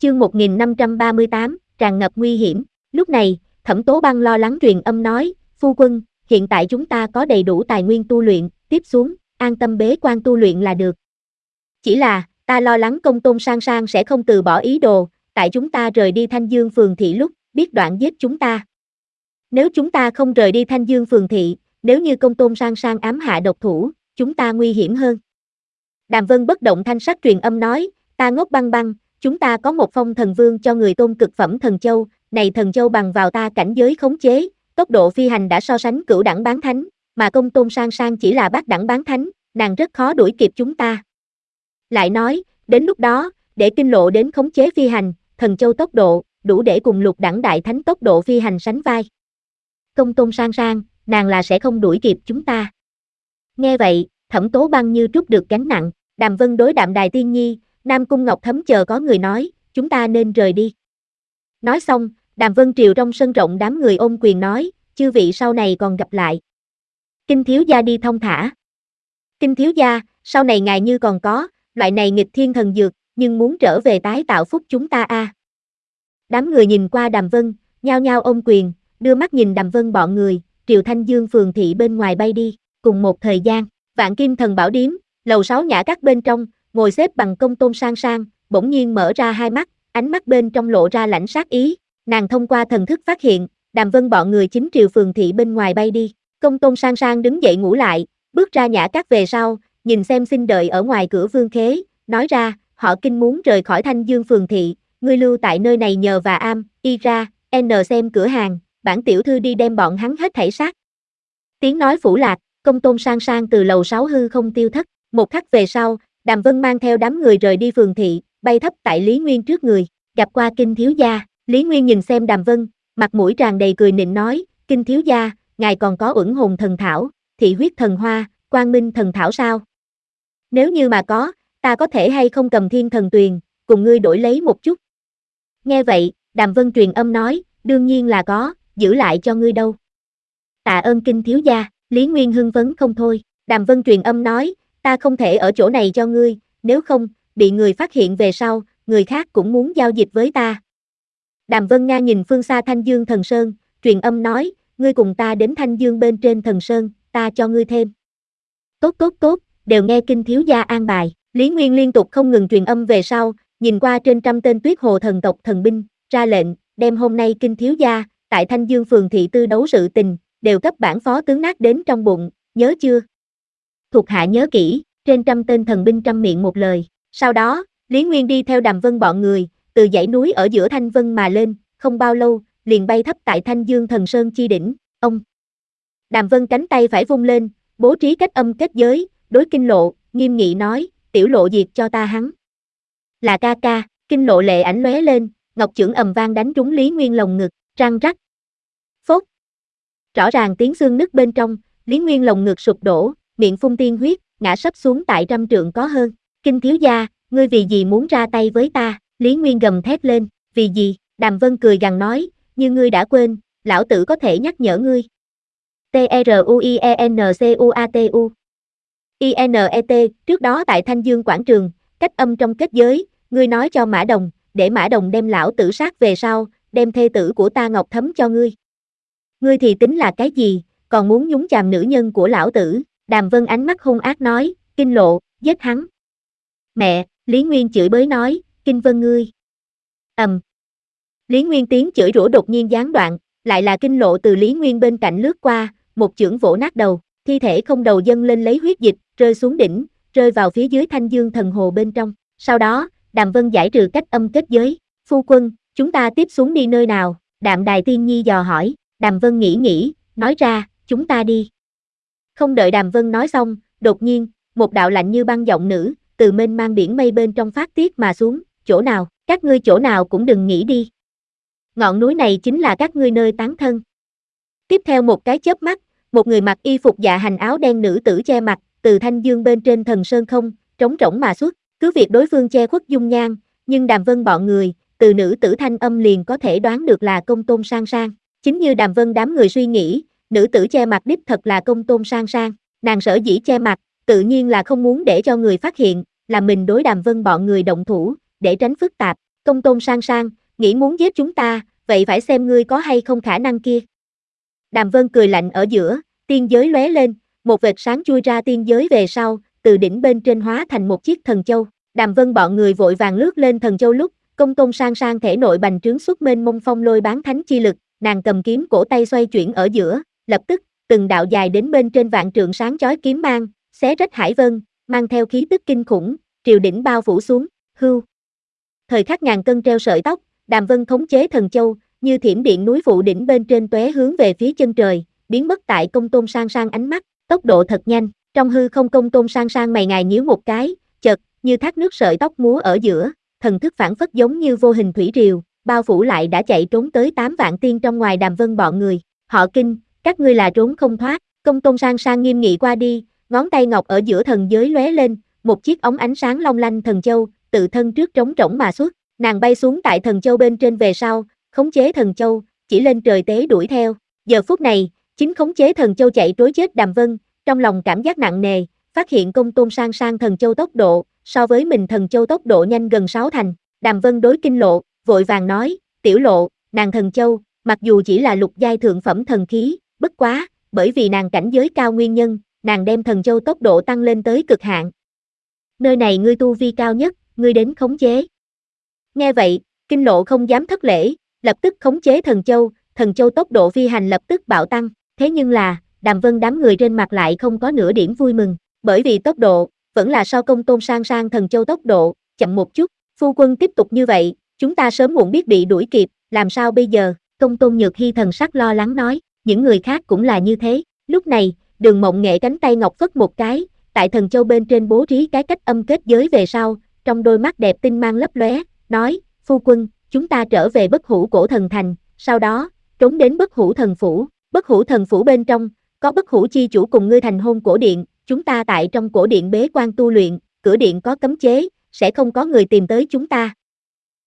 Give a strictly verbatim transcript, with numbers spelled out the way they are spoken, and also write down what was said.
Chương một nghìn năm trăm ba mươi tám, tràn ngập nguy hiểm. Lúc này, Thẩm Tố Băng lo lắng truyền âm nói, phu quân, hiện tại chúng ta có đầy đủ tài nguyên tu luyện, tiếp xuống, an tâm bế quan tu luyện là được. Chỉ là, ta lo lắng Công Tôn Sang Sang sẽ không từ bỏ ý đồ, tại chúng ta rời đi Thanh Dương Phường Thị lúc, biết đoạn giết chúng ta. Nếu chúng ta không rời đi Thanh Dương Phường Thị, nếu như Công Tôn Sang Sang ám hạ độc thủ, chúng ta nguy hiểm hơn. Đàm Vân bất động thanh sắc truyền âm nói, ta ngốc băng băng, chúng ta có một phong thần vương cho người tôn cực phẩm thần châu, này thần châu bằng vào ta cảnh giới khống chế, tốc độ phi hành đã so sánh cửu đẳng bán thánh, mà Công Tôn Sang Sang chỉ là bát đẳng bán thánh, nàng rất khó đuổi kịp chúng ta. Lại nói, đến lúc đó, để kinh lộ đến khống chế phi hành, thần châu tốc độ, đủ để cùng lục đẳng đại thánh tốc độ phi hành sánh vai. Công Tôn Sang Sang, nàng là sẽ không đuổi kịp chúng ta. Nghe vậy, Thẩm Tố Băng như trút được gánh nặng, Đàm Vân đối Đạm Đài Tiên Nhi, Nam Cung Ngọc Thấm chờ có người nói, chúng ta nên rời đi. Nói xong, Đàm Vân triều trong sân rộng đám người ôm quyền nói, chư vị sau này còn gặp lại. Kinh thiếu gia đi thong thả. Kinh thiếu gia, sau này ngài như còn có, loại này nghịch thiên thần dược, nhưng muốn trở về tái tạo phúc chúng ta a. À. Đám người nhìn qua Đàm Vân, nhao nhao ôm quyền, đưa mắt nhìn Đàm Vân bọn người, triều Thanh Dương Phường Thị bên ngoài bay đi, cùng một thời gian, Vạn Kim Thần Bảo Điếm, lầu sáu nhã các bên trong, ngồi xếp bằng Công Tôn Sang Sang, bỗng nhiên mở ra hai mắt, ánh mắt bên trong lộ ra lãnh sát ý, nàng thông qua thần thức phát hiện, Đàm Vân bọn người chính triều Phường Thị bên ngoài bay đi, Công Tôn Sang Sang đứng dậy ngủ lại, bước ra nhã các về sau, nhìn xem xin đợi ở ngoài cửa Vương Khế, nói ra, họ Kinh muốn rời khỏi Thanh Dương Phường Thị, ngươi lưu tại nơi này nhờ và am, y ra, n xem cửa hàng, bản tiểu thư đi đem bọn hắn hết thảy sát. Tiếng nói phủ lạc, Công Tôn Sang Sang từ lầu sáu hư không tiêu thất, một khắc về sau, Đàm Vân mang theo đám người rời đi Phường Thị, bay thấp tại Lý Nguyên trước người, gặp qua Kinh thiếu gia, Lý Nguyên nhìn xem Đàm Vân, mặt mũi tràn đầy cười nịnh nói, Kinh thiếu gia, ngài còn có Uẩn Hồn Thần Thảo, Thị Huyết Thần Hoa, Quang Minh Thần Thảo sao? Nếu như mà có, ta có thể hay không cầm Thiên Thần Tuyền, cùng ngươi đổi lấy một chút. Nghe vậy, Đàm Vân truyền âm nói, đương nhiên là có, giữ lại cho ngươi đâu. Tạ ơn Kinh thiếu gia, Lý Nguyên hưng phấn không thôi, Đàm Vân truyền âm nói, ta không thể ở chỗ này cho ngươi, nếu không, bị người phát hiện về sau, người khác cũng muốn giao dịch với ta. Đàm Vân Nga nhìn phương xa Thanh Dương Thần Sơn, truyền âm nói, ngươi cùng ta đến Thanh Dương bên trên Thần Sơn, ta cho ngươi thêm. Tốt tốt tốt, đều nghe Kinh thiếu gia an bài, Lý Nguyên liên tục không ngừng truyền âm về sau, nhìn qua trên trăm tên Tuyết Hồ thần tộc thần binh, ra lệnh, đem hôm nay Kinh thiếu gia, tại Thanh Dương Phường Thị tư đấu sự tình, đều cấp bản phó tướng nát đến trong bụng, nhớ chưa? Thuộc hạ nhớ kỹ, trên trăm tên thần binh trăm miệng một lời, sau đó, Lý Nguyên đi theo Đàm Vân bọn người, từ dãy núi ở giữa Thanh Vân mà lên, không bao lâu, liền bay thấp tại Thanh Dương Thần Sơn chi đỉnh, ông. Đàm Vân cánh tay phải vung lên, bố trí cách âm kết giới, đối Kinh Lộ, nghiêm nghị nói, tiểu lộ diệt cho ta hắn. Là ca ca, Kinh Lộ lệ ảnh lóe lên, ngọc chưởng ầm vang đánh trúng Lý Nguyên lồng ngực, răng rắc. Phốt. Rõ ràng tiếng xương nứt bên trong, Lý Nguyên lồng ngực sụp đổ, miệng phun tiên huyết, ngã sấp xuống tại trăm trượng có hơn. Kinh thiếu gia, ngươi vì gì muốn ra tay với ta? Lý Nguyên gầm thét lên, vì gì? Đàm Vân cười gằn nói, như ngươi đã quên, lão tử có thể nhắc nhở ngươi. T R U I E N C U A T U I N E T, trước đó tại Thanh Dương Quảng Trường, cách âm trong kết giới, ngươi nói cho Mã Đồng, để Mã Đồng đem lão tử sát về sau, đem thê tử của ta Ngọc Thấm cho ngươi. Ngươi thì tính là cái gì, còn muốn nhúng chàm nữ nhân của lão tử? Đàm Vân ánh mắt hung ác nói, Kinh Lộ, giết hắn. Mẹ, Lý Nguyên chửi bới nói, Kinh Vân ngươi. Ầm. Um. Lý Nguyên tiếng chửi rủa đột nhiên gián đoạn, lại là Kinh Lộ từ Lý Nguyên bên cạnh lướt qua, một chưởng vỗ nát đầu, thi thể không đầu dâng lên lấy huyết dịch, rơi xuống đỉnh, rơi vào phía dưới Thanh Dương Thần Hồ bên trong. Sau đó, Đàm Vân giải trừ cách âm kết giới, phu quân, chúng ta tiếp xuống đi nơi nào? Đạm Đài Tiên Nhi dò hỏi, Đàm Vân nghĩ nghĩ, nói ra, chúng ta đi. Không đợi Đàm Vân nói xong, đột nhiên, một đạo lạnh như băng giọng nữ, từ mênh mang biển mây bên trong phát tiết mà xuống, chỗ nào, các ngươi chỗ nào cũng đừng nghĩ đi. Ngọn núi này chính là các ngươi nơi tán thân. Tiếp theo một cái chớp mắt, một người mặc y phục dạ hành áo đen nữ tử che mặt, từ Thanh Dương bên trên Thần Sơn không, trống rỗng mà xuất, cứ việc đối phương che khuất dung nhan, nhưng Đàm Vân bọn người, từ nữ tử thanh âm liền có thể đoán được là Công Tôn Sang Sang. Chính như Đàm Vân đám người suy nghĩ, nữ tử che mặt đích thật là Công Tôn Sang Sang, nàng sở dĩ che mặt, tự nhiên là không muốn để cho người phát hiện, là mình đối Đàm Vân bọn người động thủ, để tránh phức tạp. Công Tôn Sang Sang, nghĩ muốn giết chúng ta, vậy phải xem ngươi có hay không khả năng kia. Đàm Vân cười lạnh ở giữa, tiên giới lóe lên, một vệt sáng chui ra tiên giới về sau, từ đỉnh bên trên hóa thành một chiếc thần châu. Đàm Vân bọn người vội vàng lướt lên thần châu lúc, Công Tôn Sang Sang thể nội bành trướng xuất mênh mông phong lôi bán thánh chi lực, nàng cầm kiếm cổ tay xoay chuyển ở giữa, lập tức, từng đạo dài đến bên trên vạn trượng sáng chói kiếm mang, xé rách hải vân, mang theo khí tức kinh khủng, triều đỉnh bao phủ xuống, hưu. Thời khắc ngàn cân treo sợi tóc, Đàm Vân khống chế thần châu, như thiểm điện núi vụ đỉnh bên trên tóe hướng về phía chân trời, biến mất tại Công Tôn Sang Sang ánh mắt, tốc độ thật nhanh, trong hư không Công Tôn Sang Sang mày ngài nhíu một cái, chợt, như thác nước sợi tóc múa ở giữa, thần thức phản phất giống như vô hình thủy triều, bao phủ lại đã chạy trốn tới tám vạn tiên trong ngoài Đàm Vân bọn người, họ kinh, các ngươi là trốn không thoát, Công Tôn Sang Sang nghiêm nghị qua đi, ngón tay ngọc ở giữa thần giới lóe lên, một chiếc ống ánh sáng long lanh thần châu, tự thân trước trống rỗng mà xuất, nàng bay xuống tại thần châu bên trên về sau, khống chế thần châu, chỉ lên trời tế đuổi theo, giờ phút này, chính khống chế thần châu chạy trối chết Đàm Vân, trong lòng cảm giác nặng nề, phát hiện Công Tôn Sang Sang thần châu tốc độ, so với mình thần châu tốc độ nhanh gần sáu thành, Đàm Vân đối Kinh Lộ, vội vàng nói, tiểu Lộ, nàng thần châu, mặc dù chỉ là lục giai thượng phẩm thần khí, bất quá, bởi vì nàng cảnh giới cao nguyên nhân, nàng đem thần châu tốc độ tăng lên tới cực hạn. Nơi này ngươi tu vi cao nhất, ngươi đến khống chế. Nghe vậy, Kinh Lộ không dám thất lễ, lập tức khống chế thần châu, thần châu tốc độ phi hành lập tức bạo tăng, thế nhưng là, Đàm Vân đám người trên mặt lại không có nửa điểm vui mừng, bởi vì tốc độ, vẫn là so Công Tôn Sang Sang thần châu tốc độ, chậm một chút, phu quân tiếp tục như vậy, chúng ta sớm muộn biết bị đuổi kịp, làm sao bây giờ, Công Tôn Nhược Hy thần sắc lo lắng nói, những người khác cũng là như thế, lúc này, Đường Mộng Nghệ cánh tay ngọc phất một cái, tại thần châu bên trên bố trí cái cách âm kết giới về sau, trong đôi mắt đẹp tinh mang lấp lóe, nói, phu quân, chúng ta trở về Bất Hủ Cổ Thần Thành, sau đó, trốn đến Bất Hủ Thần Phủ, Bất Hủ Thần Phủ bên trong, có Bất Hủ Chi Chủ cùng ngươi thành hôn cổ điện, chúng ta tại trong cổ điện bế quan tu luyện, cửa điện có cấm chế, sẽ không có người tìm tới chúng ta.